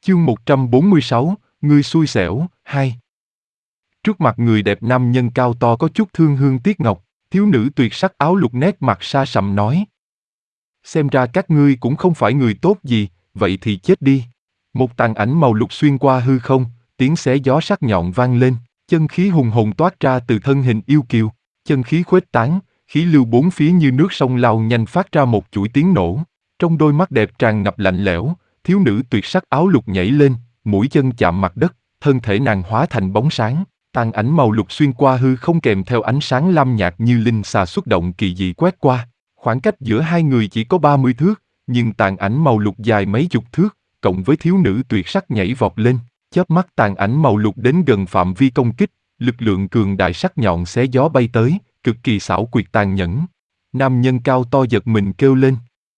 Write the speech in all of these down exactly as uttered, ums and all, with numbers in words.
Chương một trăm bốn mươi sáu, ngươi xui xẻo, hai. Trước mặt người đẹp nam nhân cao to có chút thương hương tiếc ngọc, thiếu nữ tuyệt sắc áo lục nét mặt sa sầm nói. Xem ra các ngươi cũng không phải người tốt gì, vậy thì chết đi. Một tàn ảnh màu lục xuyên qua hư không, tiếng xé gió sắc nhọn vang lên, chân khí hùng hồn toát ra từ thân hình yêu kiều, chân khí khuếch tán, khí lưu bốn phía như nước sông lao nhanh phát ra một chuỗi tiếng nổ. Trong đôi mắt đẹp tràn ngập lạnh lẽo, thiếu nữ tuyệt sắc áo lục nhảy lên, mũi chân chạm mặt đất, thân thể nàng hóa thành bóng sáng, tàn ảnh màu lục xuyên qua hư không kèm theo ánh sáng lam nhạt như linh xà xuất động kỳ dị quét qua. Khoảng cách giữa hai người chỉ có ba mươi thước, nhưng tàn ảnh màu lục dài mấy chục thước, cộng với thiếu nữ tuyệt sắc nhảy vọt lên, chớp mắt tàn ảnh màu lục đến gần phạm vi công kích, lực lượng cường đại sắc nhọn xé gió bay tới, cực kỳ xảo quyệt tàn nhẫn. Nam nhân cao to giật mình kêu lên.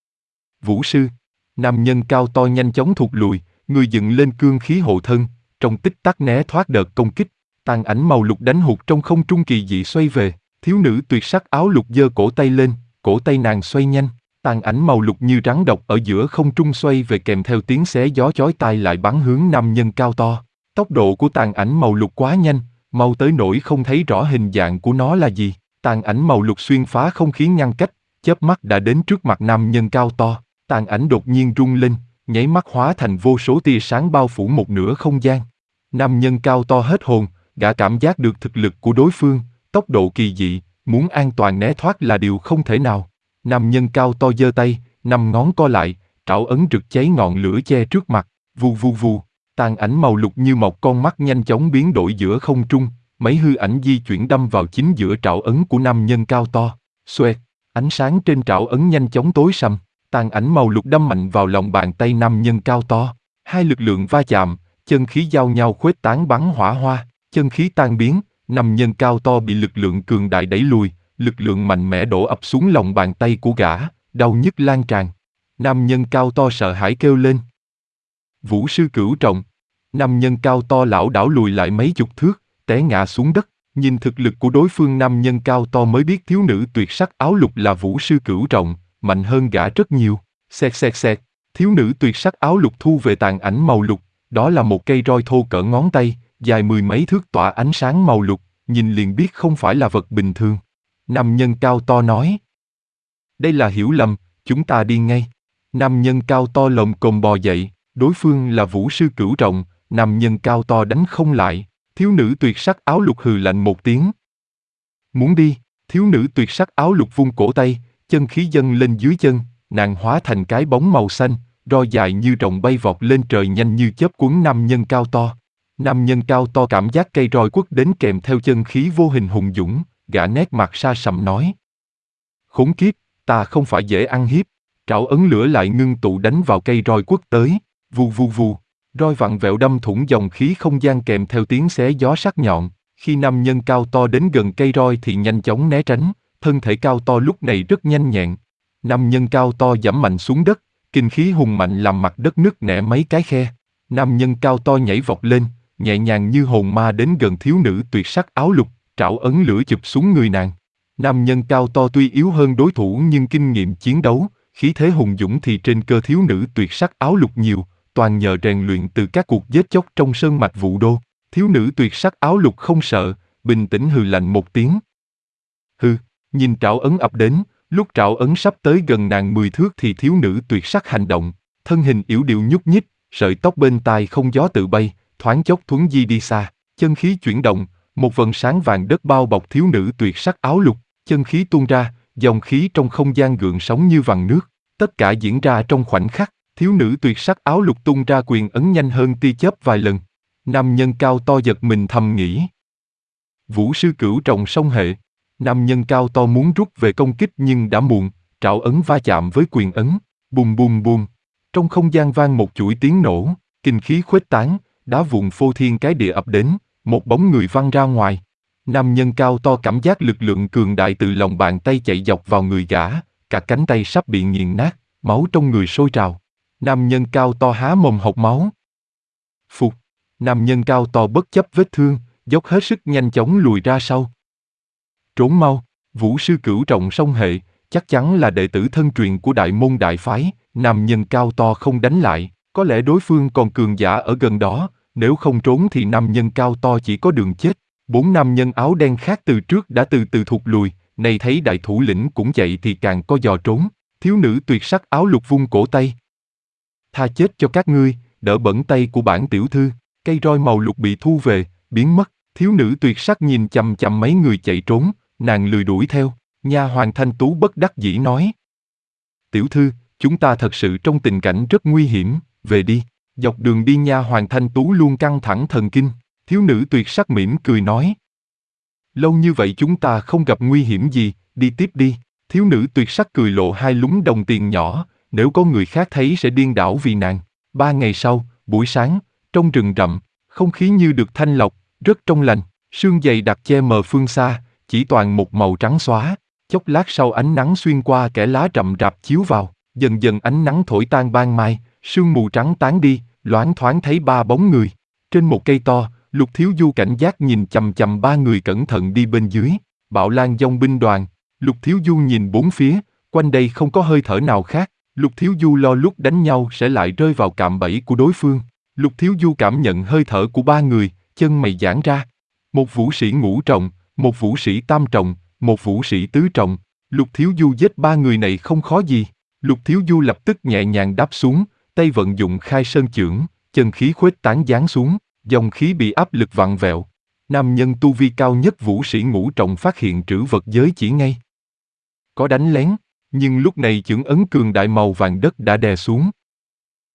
Vũ sư. Nam nhân cao to nhanh chóng thụt lùi, người dựng lên cương khí hộ thân, trong tích tắc né thoát đợt công kích, tàn ảnh màu lục đánh hụt trong không trung kỳ dị xoay về, thiếu nữ tuyệt sắc áo lục giơ cổ tay lên, cổ tay nàng xoay nhanh, tàn ảnh màu lục như rắn độc ở giữa không trung xoay về kèm theo tiếng xé gió chói tai lại bắn hướng nam nhân cao to. Tốc độ của tàn ảnh màu lục quá nhanh, mau tới nỗi không thấy rõ hình dạng của nó là gì. Tàn ảnh màu lục xuyên phá không khí ngăn cách, chớp mắt đã đến trước mặt nam nhân cao to. Tàn ảnh đột nhiên rung lên, nháy mắt hóa thành vô số tia sáng bao phủ một nửa không gian. Nam nhân cao to hết hồn, gã cảm giác được thực lực của đối phương, tốc độ kỳ dị, muốn an toàn né thoát là điều không thể nào. Nam nhân cao to giơ tay, năm ngón co lại, trảo ấn rực cháy ngọn lửa che trước mặt, vù vù vù. Tàn ảnh màu lục như một con mắt nhanh chóng biến đổi giữa không trung, mấy hư ảnh di chuyển đâm vào chính giữa trảo ấn của nam nhân cao to. Xoẹt, ánh sáng trên trảo ấn nhanh chóng tối sầm. Tàn ảnh màu lục đâm mạnh vào lòng bàn tay nam nhân cao to, hai lực lượng va chạm, chân khí giao nhau khuếch tán bắn hỏa hoa, chân khí tan biến, nam nhân cao to bị lực lượng cường đại đẩy lùi, lực lượng mạnh mẽ đổ ập xuống lòng bàn tay của gã, đau nhức lan tràn. Nam nhân cao to sợ hãi kêu lên. Vũ sư cửu trọng. Nam nhân cao to lảo đảo lùi lại mấy chục thước, té ngã xuống đất, nhìn thực lực của đối phương nam nhân cao to mới biết thiếu nữ tuyệt sắc áo lục là vũ sư cửu trọng, mạnh hơn gã rất nhiều. Xẹt xẹt xẹt, thiếu nữ tuyệt sắc áo lục thu về tàn ảnh màu lục, đó là một cây roi thô cỡ ngón tay, dài mười mấy thước tỏa ánh sáng màu lục, nhìn liền biết không phải là vật bình thường. Nam nhân cao to nói. Đây là hiểu lầm, chúng ta đi ngay. Nam nhân cao to lồm cồm bò dậy, đối phương là vũ sư cửu trọng, nam nhân cao to đánh không lại, thiếu nữ tuyệt sắc áo lục hừ lạnh một tiếng. Muốn đi, thiếu nữ tuyệt sắc áo lục vung cổ tay, chân khí dâng lên dưới chân, nàng hóa thành cái bóng màu xanh, roi dài như rồng bay vọt lên trời nhanh như chớp cuốn nam nhân cao to. Nam nhân cao to cảm giác cây roi quất đến kèm theo chân khí vô hình hùng dũng, gã nét mặt sa sầm nói. Khốn kiếp, ta không phải dễ ăn hiếp. Trảo ấn lửa lại ngưng tụ đánh vào cây roi quất tới, vù vù vù, roi vặn vẹo đâm thủng dòng khí không gian kèm theo tiếng xé gió sắc nhọn. Khi nam nhân cao to đến gần cây roi thì nhanh chóng né tránh, thân thể cao to lúc này rất nhanh nhẹn. Nam nhân cao to giẫm mạnh xuống đất, kinh khí hùng mạnh làm mặt đất nứt nẻ mấy cái khe. Nam nhân cao to nhảy vọt lên, nhẹ nhàng như hồn ma đến gần thiếu nữ tuyệt sắc áo lục, trảo ấn lửa chụp xuống người nàng. Nam nhân cao to tuy yếu hơn đối thủ nhưng kinh nghiệm chiến đấu, khí thế hùng dũng thì trên cơ thiếu nữ tuyệt sắc áo lục nhiều, toàn nhờ rèn luyện từ các cuộc giết chóc trong sơn mạch Vũ Đô. Thiếu nữ tuyệt sắc áo lục không sợ, bình tĩnh hừ lạnh một tiếng. Hừ, nhìn trảo ấn ập đến, lúc trảo ấn sắp tới gần nàng mười thước thì thiếu nữ tuyệt sắc hành động, thân hình yểu điệu nhúc nhích, sợi tóc bên tai không gió tự bay, thoáng chốc thuấn di đi xa, chân khí chuyển động, một vầng sáng vàng đất bao bọc thiếu nữ tuyệt sắc áo lục, chân khí tuôn ra, dòng khí trong không gian gợn sóng như vầng nước, tất cả diễn ra trong khoảnh khắc, thiếu nữ tuyệt sắc áo lục tung ra quyền ấn nhanh hơn tia chớp vài lần. Nam nhân cao to giật mình thầm nghĩ. Vũ sư cửu trọng song hệ. Nam nhân cao to muốn rút về công kích nhưng đã muộn, trảo ấn va chạm với quyền ấn, bùm bùm bùm. Trong không gian vang một chuỗi tiếng nổ, kinh khí khuếch tán, đá vụn phô thiên cái địa ập đến, một bóng người văng ra ngoài. Nam nhân cao to cảm giác lực lượng cường đại từ lòng bàn tay chạy dọc vào người gã, cả cánh tay sắp bị nghiền nát, máu trong người sôi trào. Nam nhân cao to há mồm hộc máu. Phục. Nam nhân cao to bất chấp vết thương, dốc hết sức nhanh chóng lùi ra sau. Trốn mau, vũ sư cửu trọng song hệ, chắc chắn là đệ tử thân truyền của đại môn đại phái. Nam nhân cao to không đánh lại, Có lẽ đối phương còn cường giả ở gần đó, nếu không trốn thì nam nhân cao to chỉ có đường chết. Bốn nam nhân áo đen khác từ trước đã từ từ thụt lùi, này thấy đại thủ lĩnh cũng chạy thì càng có dò trốn. Thiếu nữ tuyệt sắc áo lục vung cổ tay. Tha chết cho các ngươi, đỡ bẩn tay của bản tiểu thư. Cây roi màu lục bị thu về, biến mất. Thiếu nữ tuyệt sắc nhìn chằm chằm mấy người chạy trốn, nàng lười đuổi theo. Nha hoàn Thanh Tú bất đắc dĩ nói: Tiểu thư, chúng ta thật sự trong tình cảnh rất nguy hiểm, về đi. Dọc đường đi nha hoàn Thanh Tú luôn căng thẳng thần kinh. Thiếu nữ tuyệt sắc mỉm cười nói: Lâu như vậy chúng ta không gặp nguy hiểm gì, đi tiếp đi. Thiếu nữ tuyệt sắc cười lộ hai lúm đồng tiền nhỏ, nếu có người khác thấy sẽ điên đảo vì nàng. Ba ngày sau, buổi sáng, trong rừng rậm, không khí như được thanh lọc, rất trong lành, sương dày đặc che mờ phương xa, chỉ toàn một màu trắng xóa. Chốc lát sau ánh nắng xuyên qua kẽ lá rậm rạp chiếu vào, dần dần ánh nắng thổi tan ban mai, sương mù trắng tán đi, loáng thoáng thấy ba bóng người. Trên một cây to, Lục Thiếu Du cảnh giác nhìn chằm chằm ba người cẩn thận đi bên dưới. Bạo Lan dòng binh đoàn. Lục Thiếu Du nhìn bốn phía, quanh đây không có hơi thở nào khác. Lục Thiếu Du lo lúc đánh nhau sẽ lại rơi vào cạm bẫy của đối phương. Lục Thiếu Du cảm nhận hơi thở của ba người, chân mày giãn ra. Một vũ sĩ ngũ trọng, một vũ sĩ tam trọng, một vũ sĩ tứ trọng. Lục Thiếu Du giết ba người này không khó gì. Lục Thiếu Du lập tức nhẹ nhàng đáp xuống, tay vận dụng khai sơn chưởng, chân khí khuếch tán giáng xuống, dòng khí bị áp lực vặn vẹo. Nam nhân tu vi cao nhất vũ sĩ ngũ trọng phát hiện trữ vật giới chỉ ngay. Có đánh lén, nhưng lúc này chưởng ấn cường đại màu vàng đất đã đè xuống.